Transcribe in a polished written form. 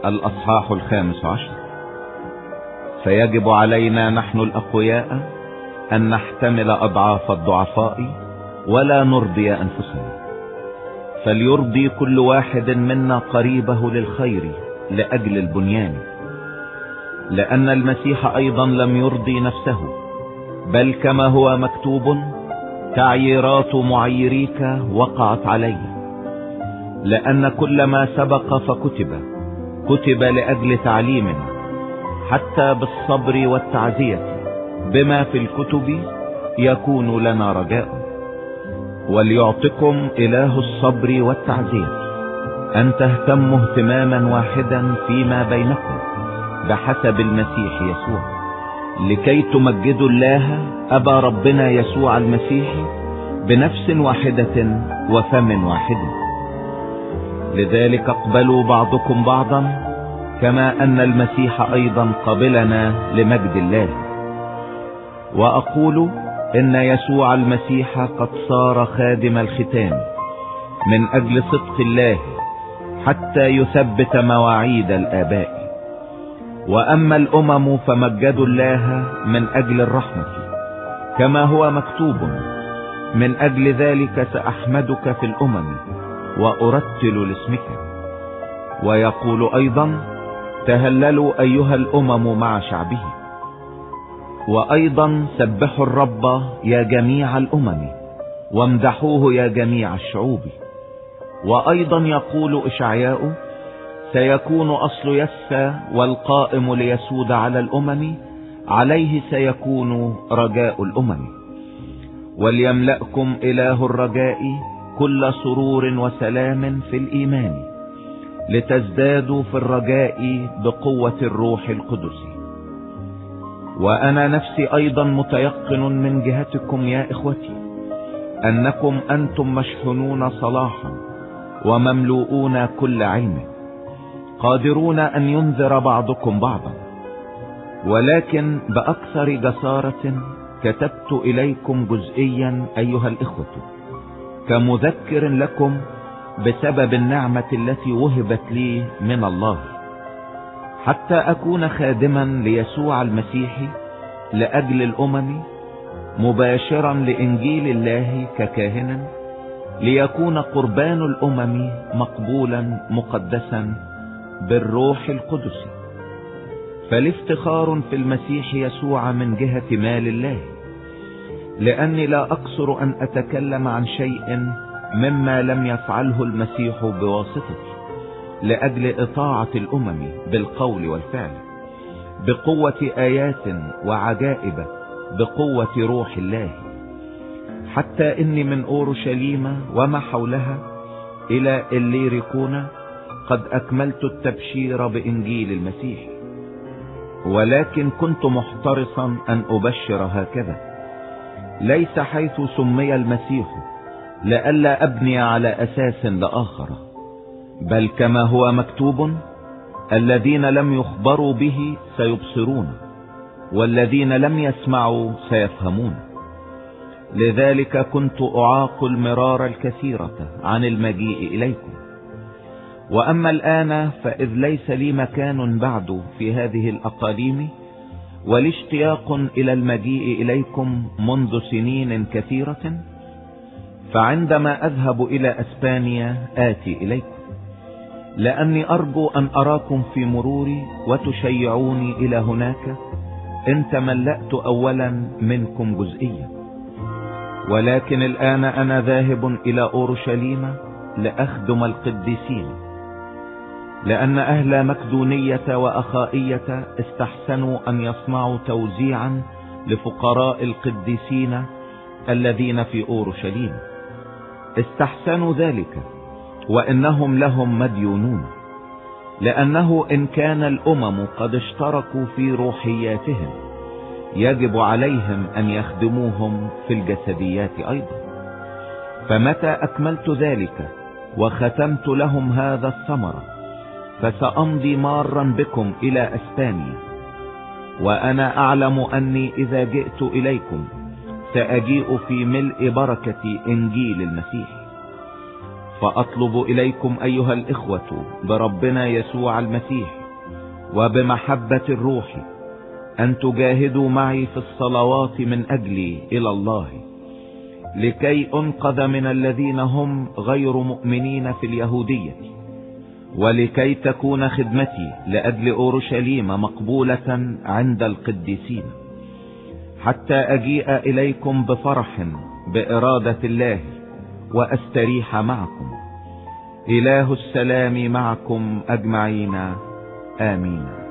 الأصحاح 15. فيجب علينا نحن الأقوياء أن نحتمل أضعاف الضعفاء ولا نرضي أنفسنا، فليرضي كل واحد منا قريبه للخير لأجل البنيان، لأن المسيح أيضا لم يرضي نفسه، بل كما هو مكتوب: تعييرات معيريك وقعت علي. لأن كل ما سبق كتب لأجل تعليمنا، حتى بالصبر والتعزية بما في الكتب يكون لنا رجاء. وليعطكم إله الصبر والتعزية أن تهتموا اهتماما واحدا فيما بينكم بحسب المسيح يسوع، لكي تمجدوا الله أبا ربنا يسوع المسيح بنفس واحدة وفم واحد. لذلك اقبلوا بعضكم بعضا كما أن المسيح أيضا قبلنا لمجد الله. وأقول إن يسوع المسيح قد صار خادم الختان من أجل صدق الله، حتى يثبت مواعيد الآباء. وأما الأمم فمجدوا الله من أجل الرحمة، كما هو مكتوب: من أجل ذلك سأحمدك في الأمم وأرتل لاسمك. ويقول أيضا: تهللوا أيها الأمم مع شعبه. وأيضا سبحوا الرب يا جميع الأمم، وامدحوه يا جميع الشعوب. وأيضا يقول إشعياء: سيكون أصل يسى والقائم ليسود على الأمم، عليه سيكون رجاء الأمم. وليملأكم إله الرجاء كل سرور وسلام في الإيمان، لتزدادوا في الرجاء بقوة الروح القدس. وأنا نفسي أيضا متيقن من جهتكم يا إخوتي أنكم أنتم مشحونون صلاحا ومملوءون كل علم، قادرون أن ينذر بعضكم بعضا. ولكن بأكثر جسارة كتبت إليكم جزئيا أيها الإخوة، كمذكر لكم بسبب النعمة التي وهبت لي من الله، حتى أكون خادما ليسوع المسيح لأجل الأمم، مباشرا لإنجيل الله ككاهن، ليكون قربان الأمم مقبولا مقدسا بالروح القدس. فالافتخار في المسيح يسوع من جهة مال الله، لأني لا أقصر أن أتكلم عن شيء مما لم يفعله المسيح بواسطتي لأجل إطاعة الأمم بالقول والفعل، بقوة آيات وعجائب، بقوة روح الله، حتى إني من أورشليم وما حولها إلى إليريكون قد أكملت التبشير بإنجيل المسيح. ولكن كنت محترصا أن أبشر هكذا، ليس حيث سمي المسيح لئلا أبني على أساس لآخر، بل كما هو مكتوب: الذين لم يخبروا به سيبصرون، والذين لم يسمعوا سيفهمون. لذلك كنت أعاق المرار الكثيرة عن المجيء إليكم. وأما الآن فإذ ليس لي مكان بعد في هذه الأقاليم، والاشتياق إلى المجيء إليكم منذ سنين كثيرة، فعندما أذهب إلى أسبانيا آتي إليكم، لأني أرجو أن أراكم في مروري وتشيعوني إلى هناك إن تملأت أولا منكم جزئيا. ولكن الآن أنا ذاهب إلى أورشليم لأخدم القديسين، لأن أهل مكدونية وأخائية استحسنوا أن يصنعوا توزيعا لفقراء القديسين الذين في أورشليم. استحسنوا ذلك وإنهم لهم مديونون، لأنه إن كان الأمم قد اشتركوا في روحياتهم، يجب عليهم أن يخدموهم في الجسديات أيضا. فمتى أكملت ذلك وختمت لهم هذا الثمر، فسأمضي مارا بكم إلى أسبانيا. وأنا أعلم أني إذا جئت إليكم سأجيء في ملء بركة إنجيل المسيح. فأطلب إليكم أيها الإخوة بربنا يسوع المسيح وبمحبة الروح أن تجاهدوا معي في الصلوات من أجلي إلى الله، لكي أنقذ من الذين هم غير مؤمنين في اليهودية، ولكي تكون خدمتي لأجل أورشليم مقبولة عند القديسين، حتى أجيء إليكم بفرح بإرادة الله وأستريح معكم. إله السلام معكم أجمعين. آمين.